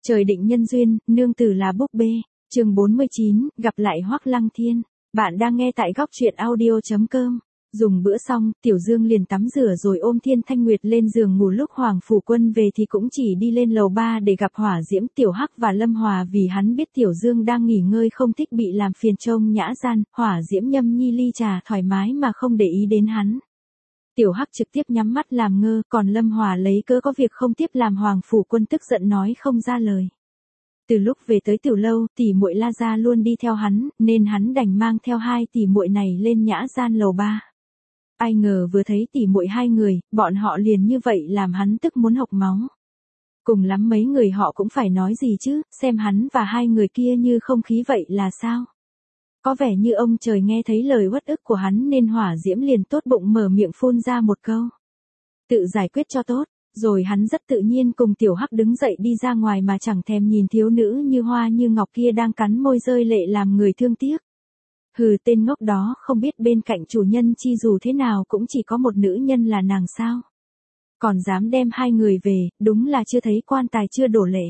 Trời định nhân duyên, nương tử là búp bê. Chương 49, gặp lại Hoắc Lăng Thiên. Bạn đang nghe tại góc truyện audio.com. Dùng bữa xong, Tiểu Dương liền tắm rửa rồi ôm Thiên Thanh Nguyệt lên giường ngủ. Lúc Hoàng Phủ Quân về thì cũng chỉ đi lên lầu 3 để gặp Hỏa Diễm, Tiểu Hắc và Lâm Hòa, vì hắn biết Tiểu Dương đang nghỉ ngơi không thích bị làm phiền trông nhã gian. Hỏa Diễm nhâm nhi ly trà thoải mái mà không để ý đến hắn. Tiểu Hắc trực tiếp nhắm mắt làm ngơ, còn Lâm Hòa lấy cớ có việc không tiếp làm Hoàng Phủ Quân tức giận nói không ra lời. Từ lúc về tới tiểu lâu, tỷ muội La Gia luôn đi theo hắn, nên hắn đành mang theo hai tỷ muội này lên nhã gian lầu 3. Ai ngờ vừa thấy tỷ muội hai người, bọn họ liền như vậy làm hắn tức muốn hộc máu. Cùng lắm mấy người họ cũng phải nói gì chứ, xem hắn và hai người kia như không khí vậy là sao? Có vẻ như ông trời nghe thấy lời uất ức của hắn nên Hỏa Diễm liền tốt bụng mở miệng phun ra một câu. Tự giải quyết cho tốt, rồi hắn rất tự nhiên cùng Tiểu Hắc đứng dậy đi ra ngoài mà chẳng thèm nhìn thiếu nữ như hoa như ngọc kia đang cắn môi rơi lệ làm người thương tiếc. Hừ, tên ngốc đó không biết bên cạnh chủ nhân chi dù thế nào cũng chỉ có một nữ nhân là nàng sao. Còn dám đem hai người về, đúng là chưa thấy quan tài chưa đổ lệ.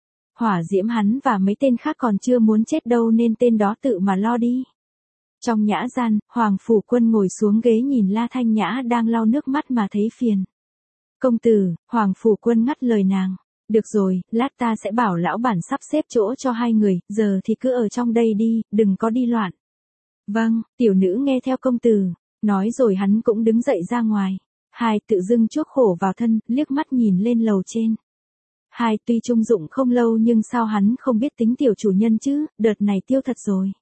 Hỏa Diễm hắn và mấy tên khác còn chưa muốn chết đâu nên tên đó tự mà lo đi. Trong nhã gian, Hoàng Phủ Quân ngồi xuống ghế nhìn La Thanh Nhã đang lau nước mắt mà thấy phiền. Công tử, Hoàng Phủ Quân ngắt lời nàng. Được rồi, lát ta sẽ bảo lão bản sắp xếp chỗ cho hai người, giờ thì cứ ở trong đây đi, đừng có đi loạn. Vâng, tiểu nữ nghe theo công tử. Nói rồi hắn cũng đứng dậy ra ngoài. Hai tự dưng chuốc khổ vào thân, liếc mắt nhìn lên lầu trên. Hai tuy trung dụng không lâu nhưng sao hắn không biết tính tiểu chủ nhân chứ, đợt này tiêu thật rồi.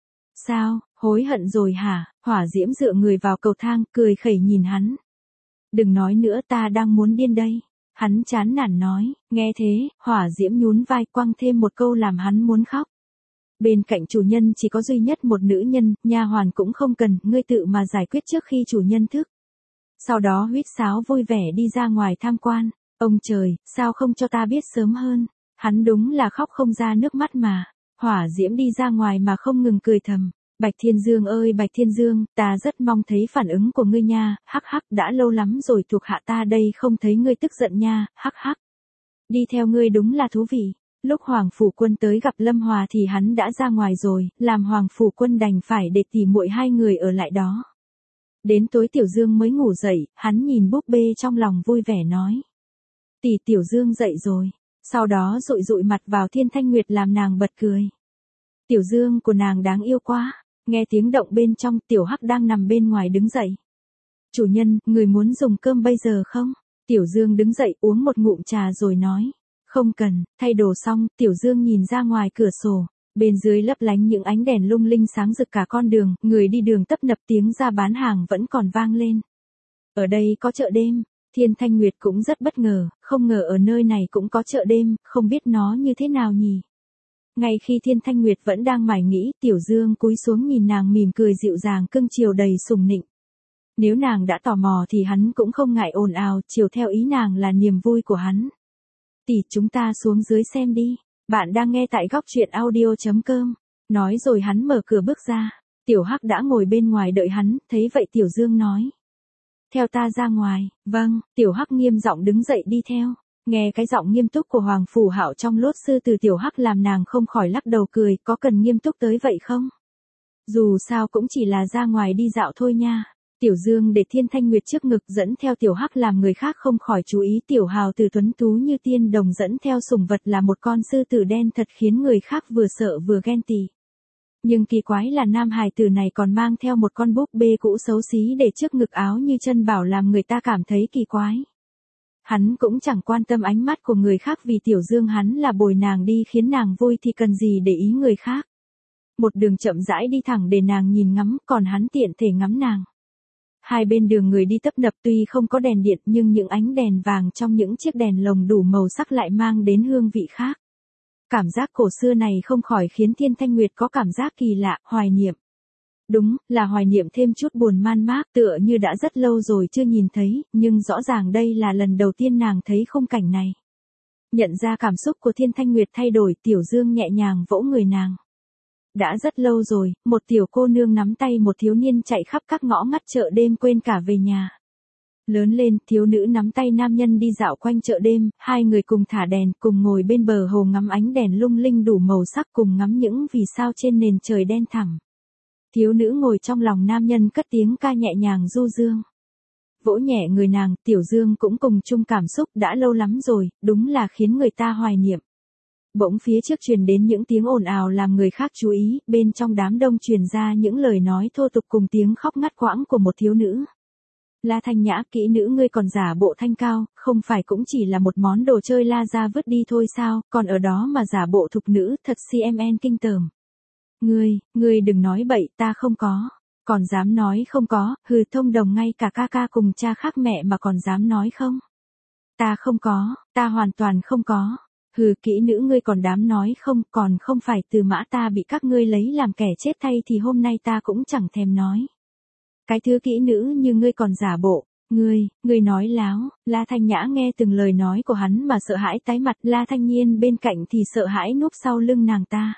Sao, hối hận rồi hả? Hỏa Diễm dựa người vào cầu thang, cười khẩy nhìn hắn. Đừng nói nữa, ta đang muốn điên đây. Hắn chán nản nói, nghe thế, Hỏa Diễm nhún vai quăng thêm một câu làm hắn muốn khóc. Bên cạnh chủ nhân chỉ có duy nhất một nữ nhân, nha hoàn cũng không cần, ngươi tự mà giải quyết trước khi chủ nhân thức. Sau đó huýt sáo vui vẻ đi ra ngoài tham quan. Ông trời, sao không cho ta biết sớm hơn? Hắn đúng là khóc không ra nước mắt mà. Hỏa Diễm đi ra ngoài mà không ngừng cười thầm. Bạch Thiên Dương ơi Bạch Thiên Dương, ta rất mong thấy phản ứng của ngươi nha, hắc hắc, đã lâu lắm rồi thuộc hạ ta đây không thấy ngươi tức giận nha, hắc hắc. Đi theo ngươi đúng là thú vị. Lúc Hoàng Phủ Quân tới gặp Lâm Hòa thì hắn đã ra ngoài rồi, làm Hoàng Phủ Quân đành phải để tỉ muội hai người ở lại đó. Đến tối Tiểu Dương mới ngủ dậy, hắn nhìn búp bê trong lòng vui vẻ nói. Tỷ Tiểu Dương dậy rồi, sau đó dụi dụi mặt vào Thiên Thanh Nguyệt làm nàng bật cười. Tiểu Dương của nàng đáng yêu quá. Nghe tiếng động bên trong, Tiểu Hắc đang nằm bên ngoài đứng dậy. Chủ nhân, người muốn dùng cơm bây giờ không? Tiểu Dương đứng dậy uống một ngụm trà rồi nói. Không cần, thay đồ xong, Tiểu Dương nhìn ra ngoài cửa sổ. Bên dưới lấp lánh những ánh đèn lung linh sáng rực cả con đường, người đi đường tấp nập tiếng ra bán hàng vẫn còn vang lên. Ở đây có chợ đêm. Thiên Thanh Nguyệt cũng rất bất ngờ, không ngờ ở nơi này cũng có chợ đêm, không biết nó như thế nào nhỉ? Ngay khi Thiên Thanh Nguyệt vẫn đang mải nghĩ, Tiểu Dương cúi xuống nhìn nàng mỉm cười dịu dàng cưng chiều đầy sủng nịnh. Nếu nàng đã tò mò thì hắn cũng không ngại ồn ào, chiều theo ý nàng là niềm vui của hắn. Tỷ, chúng ta xuống dưới xem đi. Bạn đang nghe tại góc truyện audio.com. Nói rồi hắn mở cửa bước ra. Tiểu Hắc đã ngồi bên ngoài đợi hắn, thấy vậy Tiểu Dương nói. Theo ta ra ngoài. Vâng, Tiểu Hắc nghiêm giọng đứng dậy đi theo. Nghe cái giọng nghiêm túc của Hoàng Phủ Hạo trong lốt sư từ Tiểu Hắc làm nàng không khỏi lắc đầu cười, có cần nghiêm túc tới vậy không? Dù sao cũng chỉ là ra ngoài đi dạo thôi nha. Tiểu Dương để Thiên Thanh Nguyệt trước ngực dẫn theo Tiểu Hắc làm người khác không khỏi chú ý. Tiểu Hào từ tuấn tú như tiên đồng dẫn theo sủng vật là một con sư tử đen thật khiến người khác vừa sợ vừa ghen tị. Nhưng kỳ quái là nam hài tử này còn mang theo một con búp bê cũ xấu xí để trước ngực áo như chân bảo làm người ta cảm thấy kỳ quái. Hắn cũng chẳng quan tâm ánh mắt của người khác vì Tiểu Dương hắn là bồi nàng đi khiến nàng vui thì cần gì để ý người khác. Một đường chậm rãi đi thẳng để nàng nhìn ngắm, còn hắn tiện thể ngắm nàng. Hai bên đường người đi tấp nập tuy không có đèn điện nhưng những ánh đèn vàng trong những chiếc đèn lồng đủ màu sắc lại mang đến hương vị khác. Cảm giác cổ xưa này không khỏi khiến Thiên Thanh Nguyệt có cảm giác kỳ lạ, hoài niệm. Đúng, là hoài niệm thêm chút buồn man mác tựa như đã rất lâu rồi chưa nhìn thấy, nhưng rõ ràng đây là lần đầu tiên nàng thấy khung cảnh này. Nhận ra cảm xúc của Thiên Thanh Nguyệt thay đổi, Tiểu Dương nhẹ nhàng vỗ người nàng. Đã rất lâu rồi, một tiểu cô nương nắm tay một thiếu niên chạy khắp các ngõ ngách chợ đêm quên cả về nhà. Lớn lên, thiếu nữ nắm tay nam nhân đi dạo quanh chợ đêm, hai người cùng thả đèn, cùng ngồi bên bờ hồ ngắm ánh đèn lung linh đủ màu sắc, cùng ngắm những vì sao trên nền trời đen thẳm. Thiếu nữ ngồi trong lòng nam nhân cất tiếng ca nhẹ nhàng du dương. Vỗ nhẹ người nàng, Tiểu Dương cũng cùng chung cảm xúc, đã lâu lắm rồi, đúng là khiến người ta hoài niệm. Bỗng phía trước truyền đến những tiếng ồn ào làm người khác chú ý, bên trong đám đông truyền ra những lời nói thô tục cùng tiếng khóc ngắt quãng của một thiếu nữ. La Thanh Nhã, kỹ nữ ngươi còn giả bộ thanh cao, không phải cũng chỉ là một món đồ chơi la ra vứt đi thôi sao, còn ở đó mà giả bộ thục nữ, thật CMN kinh tởm. Ngươi đừng nói bậy, ta không có. Còn dám nói không có, hừ, thông đồng ngay cả ca ca cùng cha khác mẹ mà còn dám nói không? Ta không có, ta hoàn toàn không có. Hừ, kỹ nữ ngươi còn dám nói không, còn không phải Từ Mã ta bị các ngươi lấy làm kẻ chết thay thì hôm nay ta cũng chẳng thèm nói. Cái thứ kỹ nữ như ngươi còn giả bộ, ngươi nói láo. La Thanh Nhã nghe từng lời nói của hắn mà sợ hãi tái mặt, La Thanh Nhiên bên cạnh thì sợ hãi núp sau lưng nàng ta.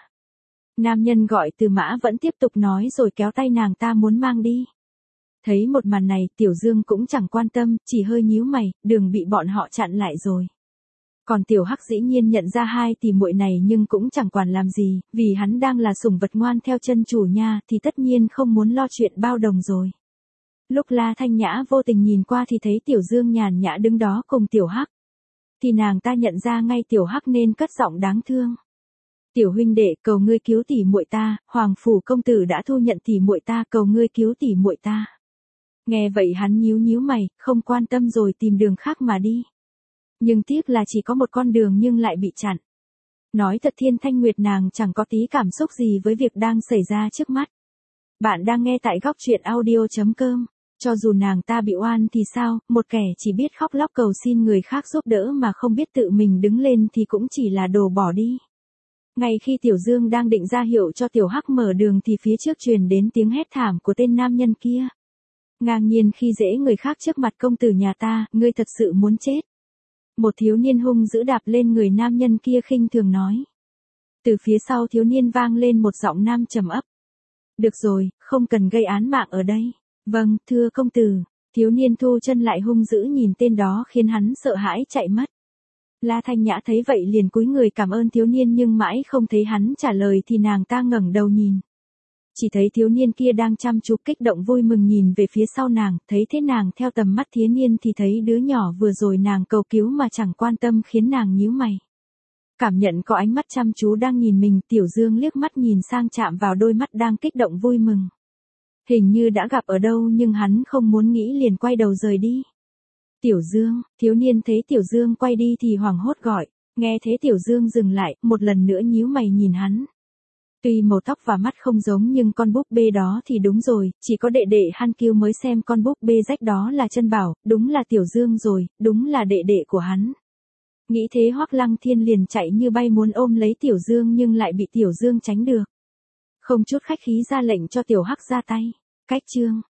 Nam nhân gọi Từ Mã vẫn tiếp tục nói rồi kéo tay nàng ta muốn mang đi. Thấy một màn này, Tiểu Dương cũng chẳng quan tâm, chỉ hơi nhíu mày, đường bị bọn họ chặn lại rồi. Còn Tiểu Hắc dĩ nhiên nhận ra hai tỷ muội này nhưng cũng chẳng quản làm gì, vì hắn đang là sủng vật ngoan theo chân chủ nha, thì tất nhiên không muốn lo chuyện bao đồng rồi. Lúc La Thanh Nhã vô tình nhìn qua thì thấy Tiểu Dương nhàn nhã đứng đó cùng Tiểu Hắc. Thì nàng ta nhận ra ngay Tiểu Hắc nên cất giọng đáng thương. Tiểu huynh đệ, cầu ngươi cứu tỷ muội ta, Hoàng phủ công tử đã thu nhận tỷ muội ta, cầu ngươi cứu tỷ muội ta. Nghe vậy hắn nhíu mày, không quan tâm rồi tìm đường khác mà đi. Nhưng tiếc là chỉ có một con đường nhưng lại bị chặn. Nói thật Thiên Thanh Nguyệt nàng chẳng có tí cảm xúc gì với việc đang xảy ra trước mắt. Bạn đang nghe tại góc truyện audio.com. Cho dù nàng ta bị oan thì sao, một kẻ chỉ biết khóc lóc cầu xin người khác giúp đỡ mà không biết tự mình đứng lên thì cũng chỉ là đồ bỏ đi. Ngay khi Tiểu Dương đang định ra hiệu cho Tiểu Hắc mở đường thì phía trước truyền đến tiếng hét thảm của tên nam nhân kia. Ngang nhiên khi dễ người khác trước mặt công tử nhà ta, ngươi thật sự muốn chết. Một thiếu niên hung dữ đạp lên người nam nhân kia khinh thường nói. Từ phía sau thiếu niên vang lên một giọng nam trầm ấp. Được rồi, không cần gây án mạng ở đây. Vâng, thưa công tử. Thiếu niên thu chân lại hung dữ nhìn tên đó khiến hắn sợ hãi chạy mất. La Thanh Nhã thấy vậy liền cúi người cảm ơn thiếu niên nhưng mãi không thấy hắn trả lời thì nàng ta ngẩng đầu nhìn. Chỉ thấy thiếu niên kia đang chăm chú kích động vui mừng nhìn về phía sau nàng, thấy thế nàng theo tầm mắt thiếu niên thì thấy đứa nhỏ vừa rồi nàng cầu cứu mà chẳng quan tâm khiến nàng nhíu mày. Cảm nhận có ánh mắt chăm chú đang nhìn mình, Tiểu Dương liếc mắt nhìn sang chạm vào đôi mắt đang kích động vui mừng. Hình như đã gặp ở đâu nhưng hắn không muốn nghĩ liền quay đầu rời đi. Tiểu Dương, thiếu niên thấy Tiểu Dương quay đi thì hoảng hốt gọi, nghe thế Tiểu Dương dừng lại, một lần nữa nhíu mày nhìn hắn. Tuy màu tóc và mắt không giống nhưng con búp bê đó thì đúng rồi, chỉ có đệ đệ Han Kiêu mới xem con búp bê rách đó là chân bảo, đúng là Tiểu Dương rồi, đúng là đệ đệ của hắn. Nghĩ thế Hoắc Lăng Thiên liền chạy như bay muốn ôm lấy Tiểu Dương nhưng lại bị Tiểu Dương tránh được. Không chút khách khí ra lệnh cho Tiểu Hắc ra tay. Cách chương